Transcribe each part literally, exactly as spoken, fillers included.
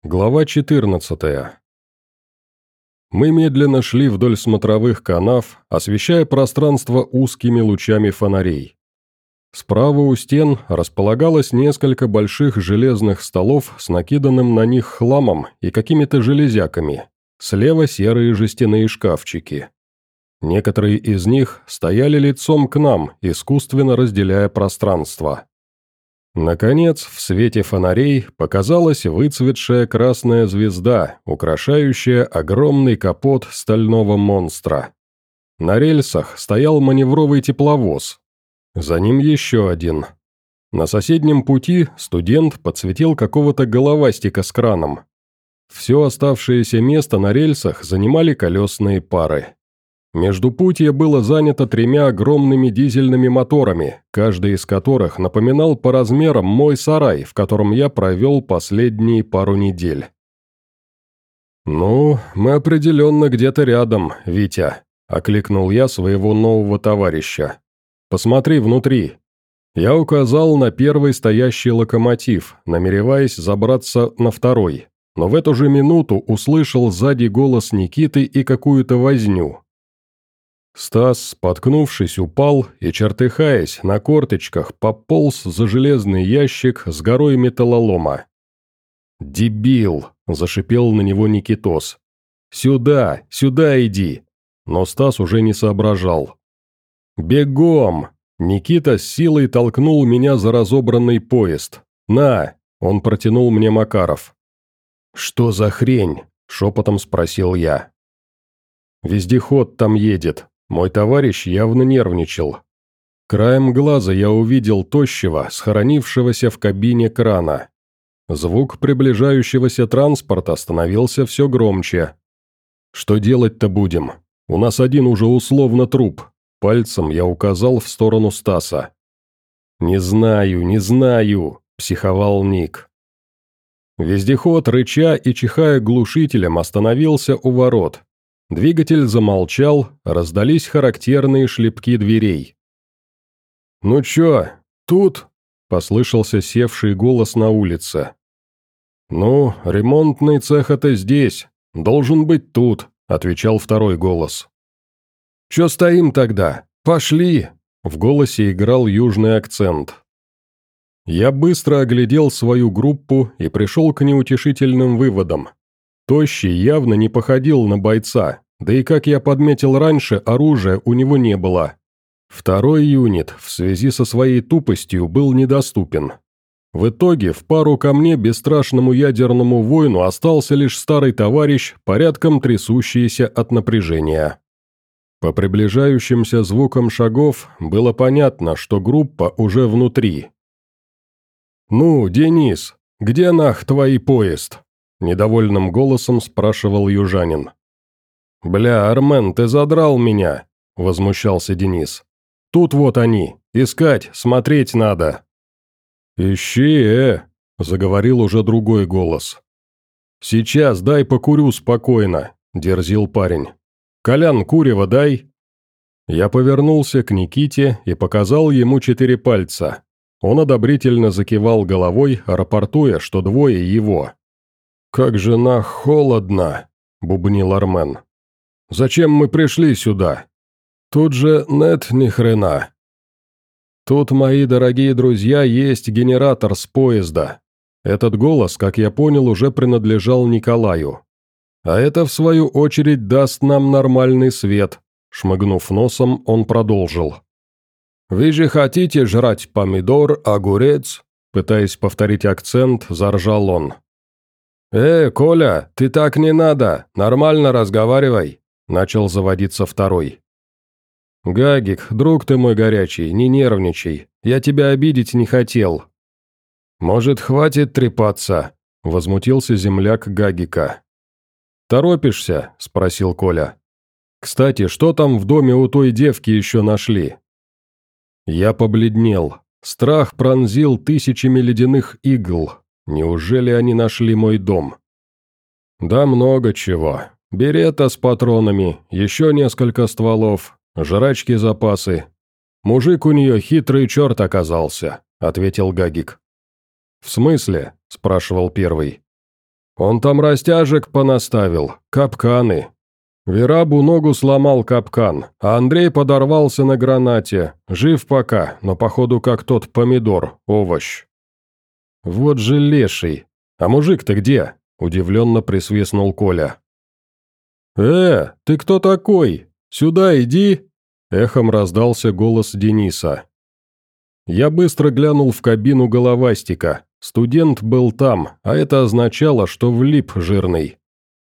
Глава четырнадцатая. Мы медленно шли вдоль смотровых канав, освещая пространство узкими лучами фонарей. Справа у стен располагалось несколько больших железных столов с накиданным на них хламом и какими-то железяками, слева серые жестяные шкафчики. Некоторые из них стояли лицом к нам, искусственно разделяя пространство. Наконец, в свете фонарей показалась выцветшая красная звезда, украшающая огромный капот стального монстра. На рельсах стоял маневровый тепловоз. За ним еще один. На соседнем пути студент подсветил какого-то головастика с краном. Все оставшееся место на рельсах занимали колесные пары. Междупутье было занято тремя огромными дизельными моторами, каждый из которых напоминал по размерам мой сарай, в котором я провел последние пару недель. «Ну, мы определенно где-то рядом, Витя», — окликнул я своего нового товарища. «Посмотри внутри». Я указал на первый стоящий локомотив, намереваясь забраться на второй, но в эту же минуту услышал сзади голос Никиты и какую-то возню. Стас, споткнувшись, упал и, чертыхаясь, на корточках пополз за железный ящик с горой металлолома. «Дебил!» – зашипел на него Никитос. «Сюда, сюда иди!» Но Стас уже не соображал. «Бегом!» – Никита с силой толкнул меня за разобранный поезд. «На!» – он протянул мне Макаров. «Что за хрень?» – шепотом спросил я. «Вездеход там едет». Мой товарищ явно нервничал. Краем глаза я увидел тощего, схоронившегося в кабине крана. Звук приближающегося транспорта становился все громче. «Что делать-то будем? У нас один уже условно труп». Пальцем я указал в сторону Стаса. «Не знаю, не знаю», – психовал Ник. Вездеход, рыча и чихая глушителем, остановился у ворот. Двигатель замолчал, раздались характерные шлепки дверей. «Ну чё, тут?» – послышался севший голос на улице. «Ну, ремонтный цех это здесь, должен быть тут», – отвечал второй голос. «Чё стоим тогда? Пошли!» – в голосе играл южный акцент. Я быстро оглядел свою группу и пришел к неутешительным выводам. Тощий явно не походил на бойца, да и, как я подметил раньше, оружия у него не было. Второй юнит в связи со своей тупостью был недоступен. В итоге в пару ко мне бесстрашному ядерному воину остался лишь старый товарищ, порядком трясущийся от напряжения. По приближающимся звукам шагов было понятно, что группа уже внутри. «Ну, Денис, где нах твой поезд?» – недовольным голосом спрашивал южанин. «Бля, Армен, ты задрал меня!» – возмущался Денис. «Тут вот они, искать, смотреть надо». «Ищи, э!» – заговорил уже другой голос. «Сейчас дай покурю спокойно», – дерзил парень. «Колян, курева дай». Я повернулся к Никите и показал ему четыре пальца. Он одобрительно закивал головой, рапортуя, что двое его. «Как же нах холодно!» – бубнил Армен. «Зачем мы пришли сюда? Тут же нет ни хрена. Тут, мои дорогие друзья, есть генератор с поезда». Этот голос, как я понял, уже принадлежал Николаю. «А это, в свою очередь, даст нам нормальный свет», – шмыгнув носом, он продолжил. «Вы же хотите жрать помидор, огурец?» Пытаясь повторить акцент, заржал он. «Э, Коля, ты так не надо, нормально разговаривай», – начал заводиться второй. «Гагик, друг ты мой горячий, не нервничай, я тебя обидеть не хотел». «Может, хватит трепаться?» – возмутился земляк Гагика. «Торопишься?» – спросил Коля. «Кстати, что там в доме у той девки еще нашли?» Я побледнел. Страх пронзил тысячами ледяных игл. Неужели они нашли мой дом? «Да много чего. Берета с патронами, еще несколько стволов, жрачки запасы. Мужик у нее хитрый черт оказался», — ответил Гагик. «В смысле?» – спрашивал первый. Он там растяжек понаставил, капканы. Верабу ногу сломал капкан, а Андрей подорвался на гранате. Жив пока, но походу как тот помидор, овощ. Вот же леший. А мужик-то где? Удивленно присвистнул Коля. «Э, ты кто такой? Сюда иди!» Эхом раздался голос Дениса. Я быстро глянул в кабину головастика. Студент был там, а это означало, что влип жирный.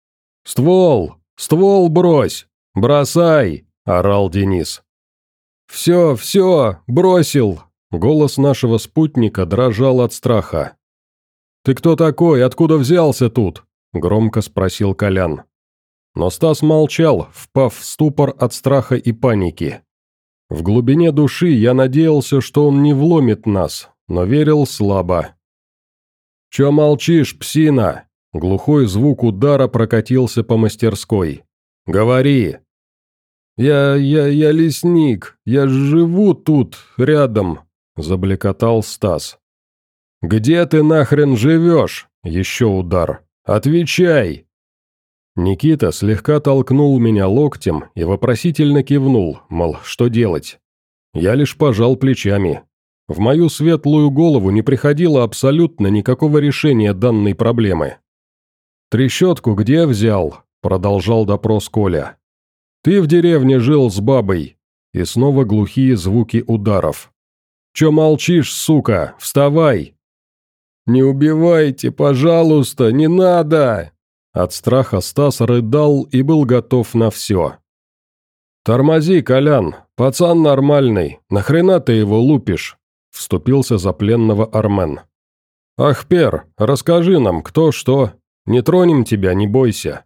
«Ствол! Ствол брось! Бросай!» – орал Денис. «Все, все, бросил!» Голос нашего спутника дрожал от страха. «Ты кто такой? Откуда взялся тут?» – громко спросил Колян. Но Стас молчал, впав в ступор от страха и паники. В глубине души я надеялся, что он не вломит нас, но верил слабо. «Че молчишь, псина?» Глухой звук удара прокатился по мастерской. «Говори!» «Я... я... я лесник, я живу тут, рядом», – заблекотал Стас. «Где ты нахрен живешь?» – еще удар. «Отвечай!» Никита слегка толкнул меня локтем и вопросительно кивнул, мол, что делать. Я лишь пожал плечами. В мою светлую голову не приходило абсолютно никакого решения данной проблемы. «Трещотку где взял?» – продолжал допрос Коля. «Ты в деревне жил с бабой». И снова глухие звуки ударов. «Че молчишь, сука? Вставай!» «Не убивайте, пожалуйста, не надо!» От страха Стас рыдал и был готов на все. «Тормози, Колян, пацан нормальный, нахрена ты его лупишь?» – вступился за пленного Армен. «Ахпер, расскажи нам, кто что, не тронем тебя, не бойся».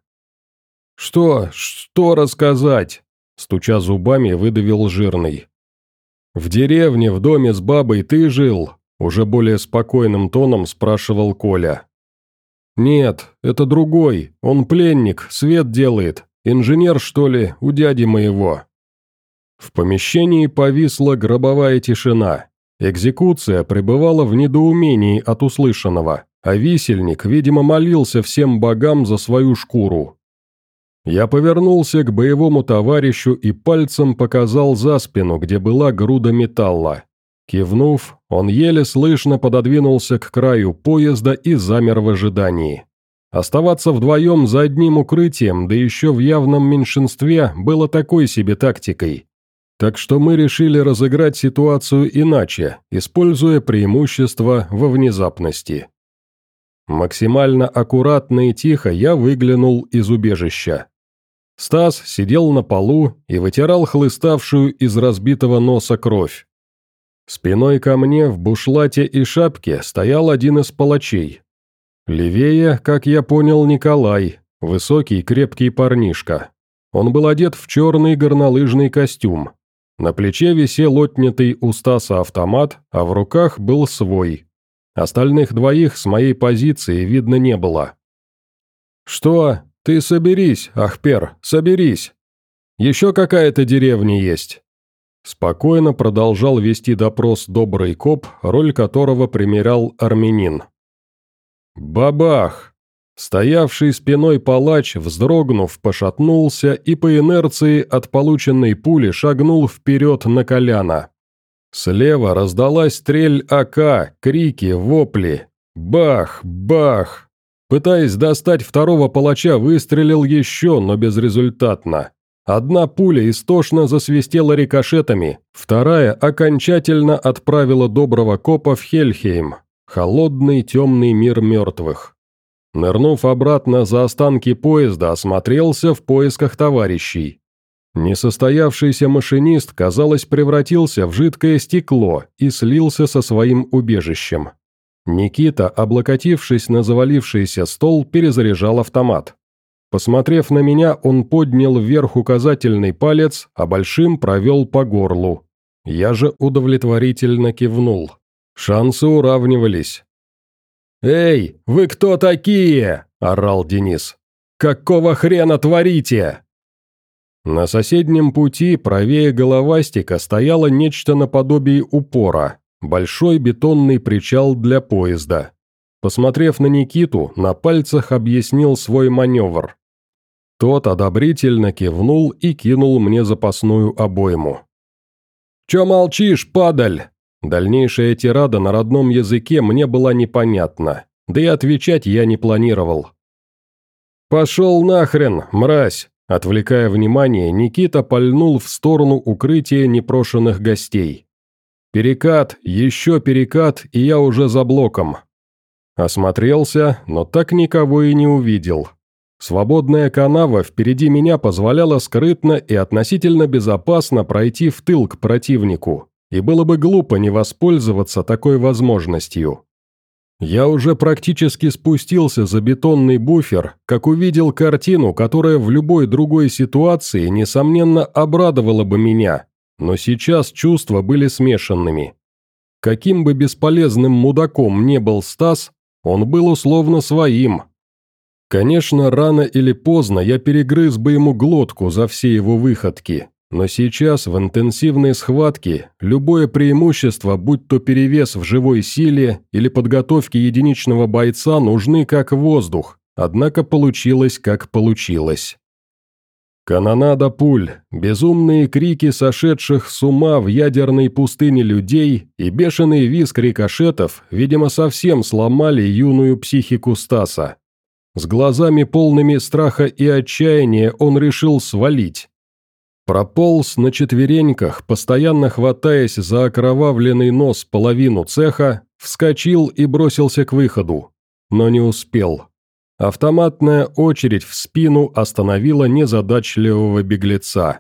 «Что, что рассказать?» – стуча зубами, выдавил жирный. «В деревне, в доме с бабой ты жил?» – уже более спокойным тоном спрашивал Коля. «Нет, это другой, он пленник, свет делает, инженер, что ли, у дяди моего». В помещении повисла гробовая тишина. Экзекуция пребывала в недоумении от услышанного, а висельник, видимо, молился всем богам за свою шкуру. Я повернулся к боевому товарищу и пальцем показал за спину, где была груда металла. Кивнув, он еле слышно пододвинулся к краю поезда и замер в ожидании. Оставаться вдвоем за одним укрытием, да еще в явном меньшинстве, было такой себе тактикой. Так что мы решили разыграть ситуацию иначе, используя преимущество во внезапности. Максимально аккуратно и тихо я выглянул из убежища. Стас сидел на полу и вытирал хлыставшую из разбитого носа кровь. Спиной ко мне в бушлате и шапке стоял один из палачей. Левее, как я понял, Николай, высокий крепкий парнишка. Он был одет в черный горнолыжный костюм. На плече висел отнятый у Стаса автомат, а в руках был свой. Остальных двоих с моей позиции видно не было. «Что? Ты соберись, Ахпер, соберись. Еще какая-то деревня есть». Спокойно продолжал вести допрос добрый коп, роль которого примерял армянин. Бабах! Стоявший спиной палач, вздрогнув, пошатнулся и по инерции от полученной пули шагнул вперед на Коляна. Слева раздалась трель АК, крики, вопли. Бах! Бах! Пытаясь достать второго палача, выстрелил еще, но безрезультатно. Одна пуля истошно засвистела рикошетами, вторая окончательно отправила доброго копа в Хельхейм, холодный темный мир мертвых. Нырнув обратно за останки поезда, осмотрелся в поисках товарищей. Несостоявшийся машинист, казалось, превратился в жидкое стекло и слился со своим убежищем. Никита, облокотившись на завалившийся стол, перезаряжал автомат. Посмотрев на меня, он поднял вверх указательный палец, а большим провел по горлу. Я же удовлетворительно кивнул. Шансы уравнивались. «Эй, вы кто такие?» – орал Денис. «Какого хрена творите?» На соседнем пути, правее головастика, стояло нечто наподобие упора, большой бетонный причал для поезда. Посмотрев на Никиту, на пальцах объяснил свой маневр. Тот одобрительно кивнул и кинул мне запасную обойму. «Чё молчишь, падаль?» Дальнейшая тирада на родном языке мне была непонятна, да и отвечать я не планировал. «Пошел нахрен, мразь!» Отвлекая внимание, Никита пальнул в сторону укрытия непрошенных гостей. Перекат, еще перекат, и я уже за блоком. Осмотрелся, но так никого и не увидел. Свободная канава впереди меня позволяла скрытно и относительно безопасно пройти в тыл к противнику, и было бы глупо не воспользоваться такой возможностью. Я уже практически спустился за бетонный буфер, как увидел картину, которая в любой другой ситуации, несомненно, обрадовала бы меня, но сейчас чувства были смешанными. Каким бы бесполезным мудаком не был Стас, он был условно своим. Конечно, рано или поздно я перегрыз бы ему глотку за все его выходки, но сейчас в интенсивной схватке любое преимущество, будь то перевес в живой силе или подготовке единичного бойца, нужны как воздух, однако получилось как получилось. Канонада пуль, безумные крики сошедших с ума в ядерной пустыне людей и бешеный визг рикошетов, видимо, совсем сломали юную психику Стаса. С глазами полными страха и отчаяния он решил свалить. Прополз на четвереньках, постоянно хватаясь за окровавленный нос половину цеха, вскочил и бросился к выходу, но не успел. Автоматная очередь в спину остановила незадачливого беглеца.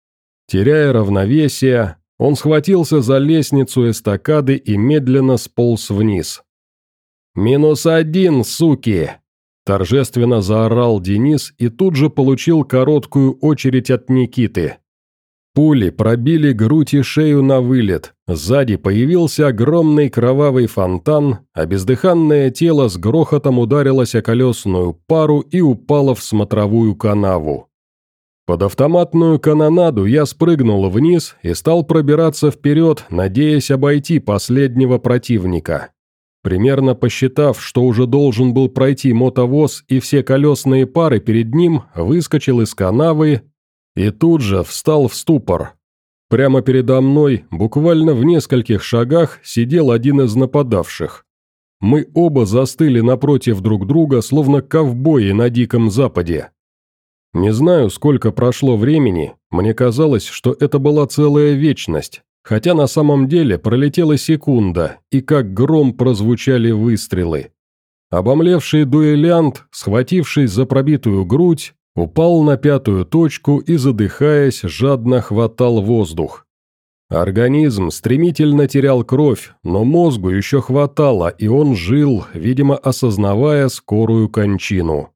Теряя равновесие, он схватился за лестницу эстакады и медленно сполз вниз. «Минус один, суки!» Торжественно заорал Денис и тут же получил короткую очередь от Никиты. Пули пробили грудь и шею на вылет, сзади появился огромный кровавый фонтан, а бездыханное тело с грохотом ударилось о колесную пару и упало в смотровую канаву. Под автоматную канонаду я спрыгнул вниз и стал пробираться вперед, надеясь обойти последнего противника. Примерно посчитав, что уже должен был пройти мотовоз и все колесные пары перед ним, выскочил из канавы и тут же встал в ступор. Прямо передо мной, буквально в нескольких шагах, сидел один из нападавших. Мы оба застыли напротив друг друга, словно ковбои на Диком Западе. Не знаю, сколько прошло времени, мне казалось, что это была целая вечность. Хотя на самом деле пролетела секунда, и как гром прозвучали выстрелы. Обомлевший дуэлянт, схватившись за пробитую грудь, упал на пятую точку и, задыхаясь, жадно хватал воздух. Организм стремительно терял кровь, но мозгу еще хватало, и он жил, видимо, осознавая скорую кончину.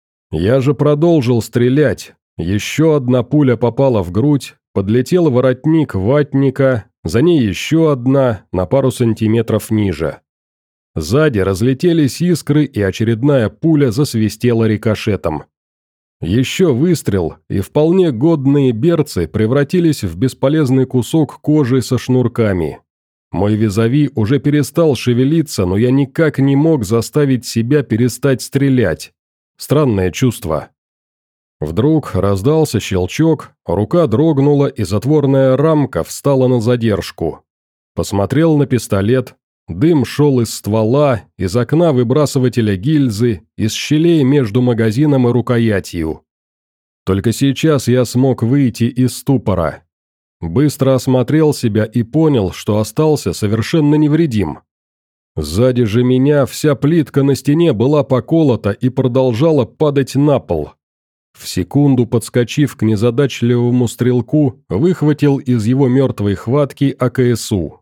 Я же продолжил стрелять. Еще одна пуля попала в грудь, подлетел воротник ватника, за ней еще одна, на пару сантиметров ниже. Сзади разлетелись искры, и очередная пуля засвистела рикошетом. Еще выстрел, и вполне годные берцы превратились в бесполезный кусок кожи со шнурками. Мой визави уже перестал шевелиться, но я никак не мог заставить себя перестать стрелять. Странное чувство. Вдруг раздался щелчок, рука дрогнула, и затворная рамка встала на задержку. Посмотрел на пистолет. Дым шел из ствола, из окна выбрасывателя гильзы, из щелей между магазином и рукоятью. Только сейчас я смог выйти из ступора. Быстро осмотрел себя и понял, что остался совершенно невредим. Сзади же меня вся плитка на стене была поколота и продолжала падать на пол. В секунду подскочив к незадачливому стрелку, выхватил из его мертвой хватки а ка эс у.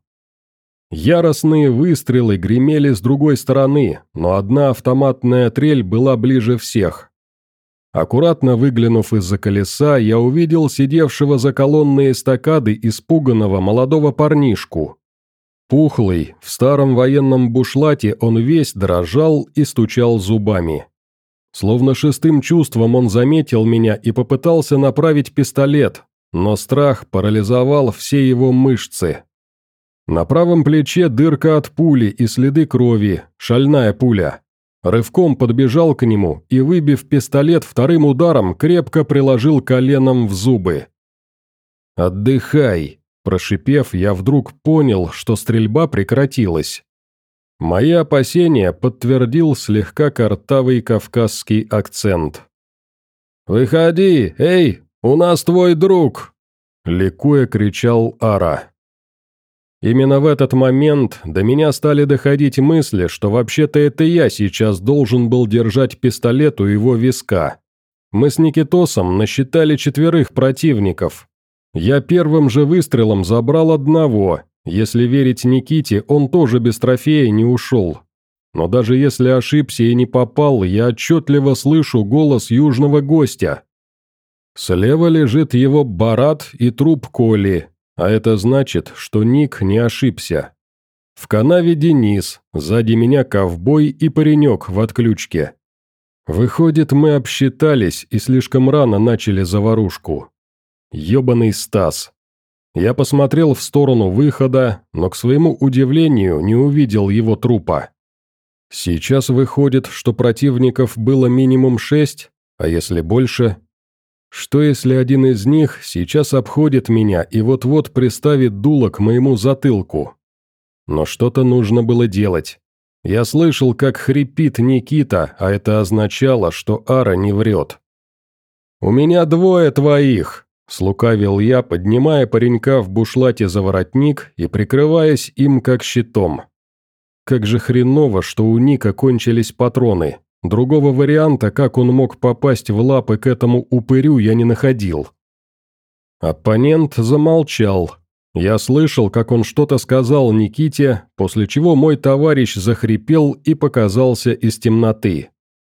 Яростные выстрелы гремели с другой стороны, но одна автоматная трель была ближе всех. Аккуратно выглянув из-за колеса, я увидел сидевшего за колонной эстакады испуганного молодого парнишку. Пухлый, в старом военном бушлате он весь дрожал и стучал зубами. Словно шестым чувством он заметил меня и попытался направить пистолет, но страх парализовал все его мышцы. На правом плече дырка от пули и следы крови, шальная пуля. Рывком подбежал к нему и, выбив пистолет вторым ударом, крепко приложил коленом в зубы. «Отдыхай!» – прошипев, я вдруг понял, что стрельба прекратилась. Мои опасения подтвердил слегка картавый кавказский акцент. «Выходи, эй, у нас твой друг!» – ликуя кричал Ара. Именно в этот момент до меня стали доходить мысли, что вообще-то это я сейчас должен был держать пистолет у его виска. Мы с Никитосом насчитали четверых противников. Я первым же выстрелом забрал одного. Если верить Никите, он тоже без трофея не ушел. Но даже если ошибся и не попал, я отчетливо слышу голос южного гостя. Слева лежит его Барат и труп Коли. А это значит, что Ник не ошибся. В канаве Денис, сзади меня ковбой и паренек в отключке. Выходит, мы обсчитались и слишком рано начали заварушку. Ёбаный Стас. Я посмотрел в сторону выхода, но, к своему удивлению, не увидел его трупа. Сейчас выходит, что противников было минимум шесть, а если больше... Что если один из них сейчас обходит меня и вот-вот приставит дуло к моему затылку? Но что-то нужно было делать. Я слышал, как хрипит Никита, а это означало, что Ара не врет. «У меня двое твоих», – слукавил я, поднимая паренька в бушлате за воротник и прикрываясь им как щитом. Как же хреново, что у Ника кончились патроны. Другого варианта, как он мог попасть в лапы к этому упырю, я не находил. Оппонент замолчал. Я слышал, как он что-то сказал Никите, после чего мой товарищ захрипел и показался из темноты.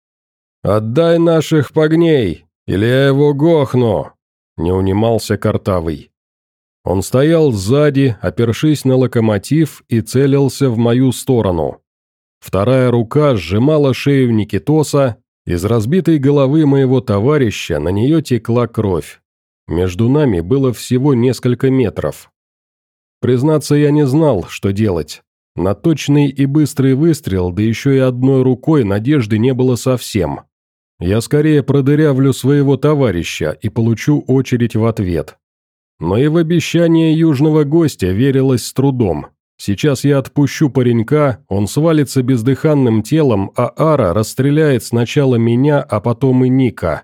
«Отдай наших погней, или я его гохну!» – не унимался Картавый. Он стоял сзади, опершись на локомотив, и целился в мою сторону. Вторая рука сжимала шею Никитоса, из разбитой головы моего товарища на нее текла кровь. Между нами было всего несколько метров. Признаться, я не знал, что делать. На точный и быстрый выстрел, да еще и одной рукой, надежды не было совсем. Я скорее продырявлю своего товарища и получу очередь в ответ. Но и в обещание южного гостя верилось с трудом. Сейчас я отпущу паренька, он свалится бездыханным телом, а Ара расстреляет сначала меня, а потом и Ника.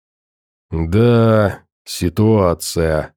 Да, ситуация.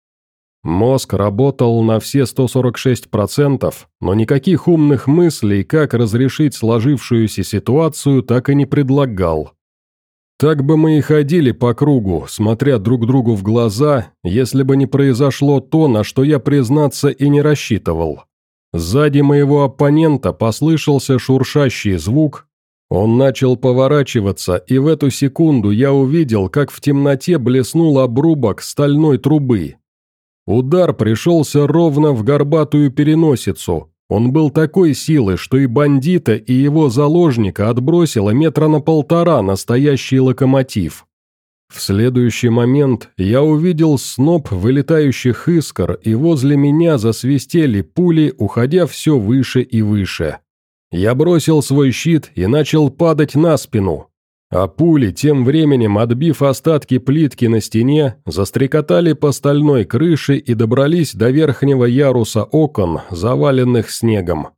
Мозг работал на все сто сорок шесть процентов, но никаких умных мыслей, как разрешить сложившуюся ситуацию, так и не предлагал. Так бы мы и ходили по кругу, смотря друг другу в глаза, если бы не произошло то, на что я, признаться, и не рассчитывал. Сзади моего оппонента послышался шуршащий звук, он начал поворачиваться, и в эту секунду я увидел, как в темноте блеснул обрубок стальной трубы. Удар пришелся ровно в горбатую переносицу. Он был такой силы, что и бандита, и его заложника отбросило метра на полтора настоящий локомотив. В следующий момент я увидел сноп вылетающих искр, и возле меня засвистели пули, уходя все выше и выше. Я бросил свой щит и начал падать на спину. А пули, тем временем отбив остатки плитки на стене, застрекотали по стальной крыше и добрались до верхнего яруса окон, заваленных снегом.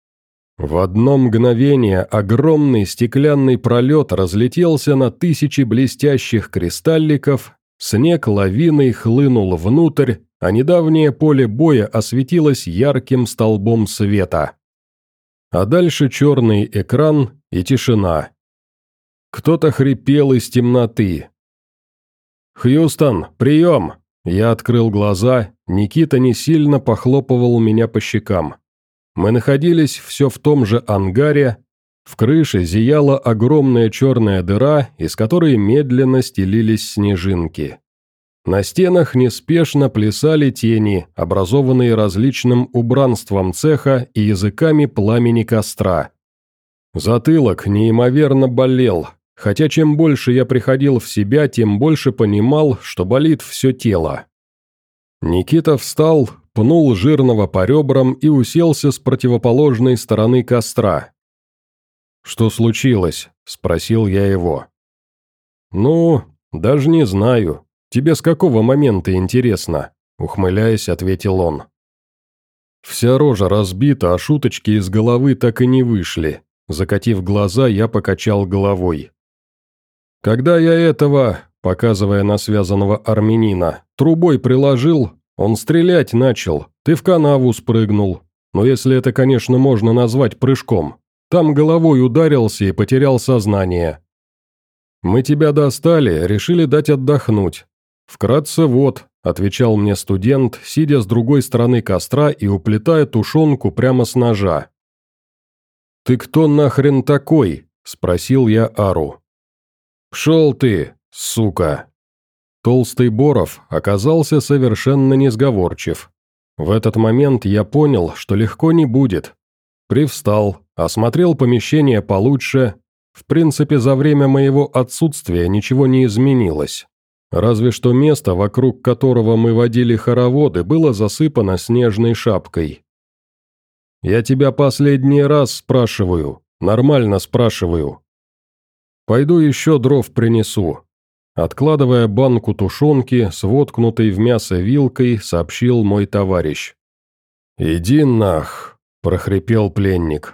В одно мгновение огромный стеклянный пролет разлетелся на тысячи блестящих кристалликов, снег лавиной хлынул внутрь, а недавнее поле боя осветилось ярким столбом света. А дальше черный экран и тишина. Кто-то хрипел из темноты. «Хьюстон, прием!» Я открыл глаза, Никита не сильно похлопывал меня по щекам. Мы находились все в том же ангаре, в крыше зияла огромная черная дыра, из которой медленно стелились снежинки. На стенах неспешно плясали тени, образованные различным убранством цеха и языками пламени костра. Затылок неимоверно болел, хотя чем больше я приходил в себя, тем больше понимал, что болит все тело. Никита встал, пнул жирного по ребрам и уселся с противоположной стороны костра. «Что случилось?» – спросил я его. «Ну, даже не знаю. Тебе с какого момента интересно?» – ухмыляясь, ответил он. Вся рожа разбита, а шуточки из головы так и не вышли. Закатив глаза, я покачал головой. «Когда я этого, показывая на связанного армянина, трубой приложил, он стрелять начал, ты в канаву спрыгнул. Но если это, конечно, можно назвать прыжком. Там головой ударился и потерял сознание. Мы тебя достали, решили дать отдохнуть. Вкратце вот», – отвечал мне студент, сидя с другой стороны костра и уплетая тушенку прямо с ножа. «Ты кто нахрен такой?» – спросил я Ару. «Пшел ты, сука!» Толстый Боров оказался совершенно несговорчив. В этот момент я понял, что легко не будет. Привстал, осмотрел помещение получше. В принципе, за время моего отсутствия ничего не изменилось. Разве что место, вокруг которого мы водили хороводы, было засыпано снежной шапкой. «Я тебя последний раз спрашиваю, нормально спрашиваю. Пойду еще дров принесу». Откладывая банку тушенки с воткнутой в мясо вилкой, сообщил мой товарищ. «Иди нах!» – прохрипел пленник.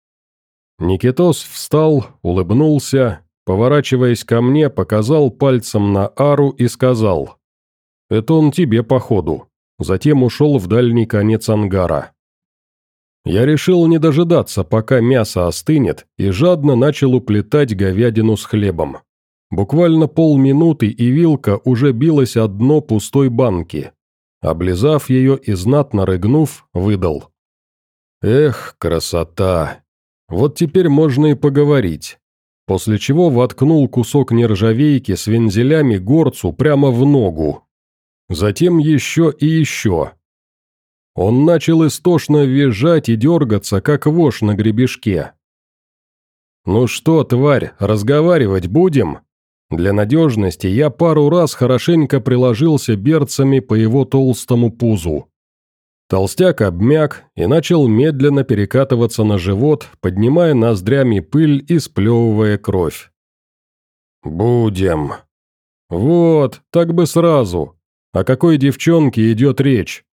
Никитос встал, улыбнулся, поворачиваясь ко мне, показал пальцем на Ару и сказал: «Это он тебе, походу». Затем ушел в дальний конец ангара. Я решил не дожидаться, пока мясо остынет, и жадно начал уплетать говядину с хлебом. Буквально полминуты, и вилка уже билась о дно пустой банки. Облизав ее и знатно рыгнув, выдал: «Эх, красота! Вот теперь можно и поговорить». После чего воткнул кусок нержавейки с вензелями горцу прямо в ногу. Затем еще и еще. Он начал истошно визжать и дергаться, как вошь на гребешке. «Ну что, тварь, разговаривать будем?» Для надежности я пару раз хорошенько приложился берцами по его толстому пузу. Толстяк обмяк и начал медленно перекатываться на живот, поднимая ноздрями пыль и сплевывая кровь. «Будем». «Вот, так бы сразу. О какой девчонке идет речь?»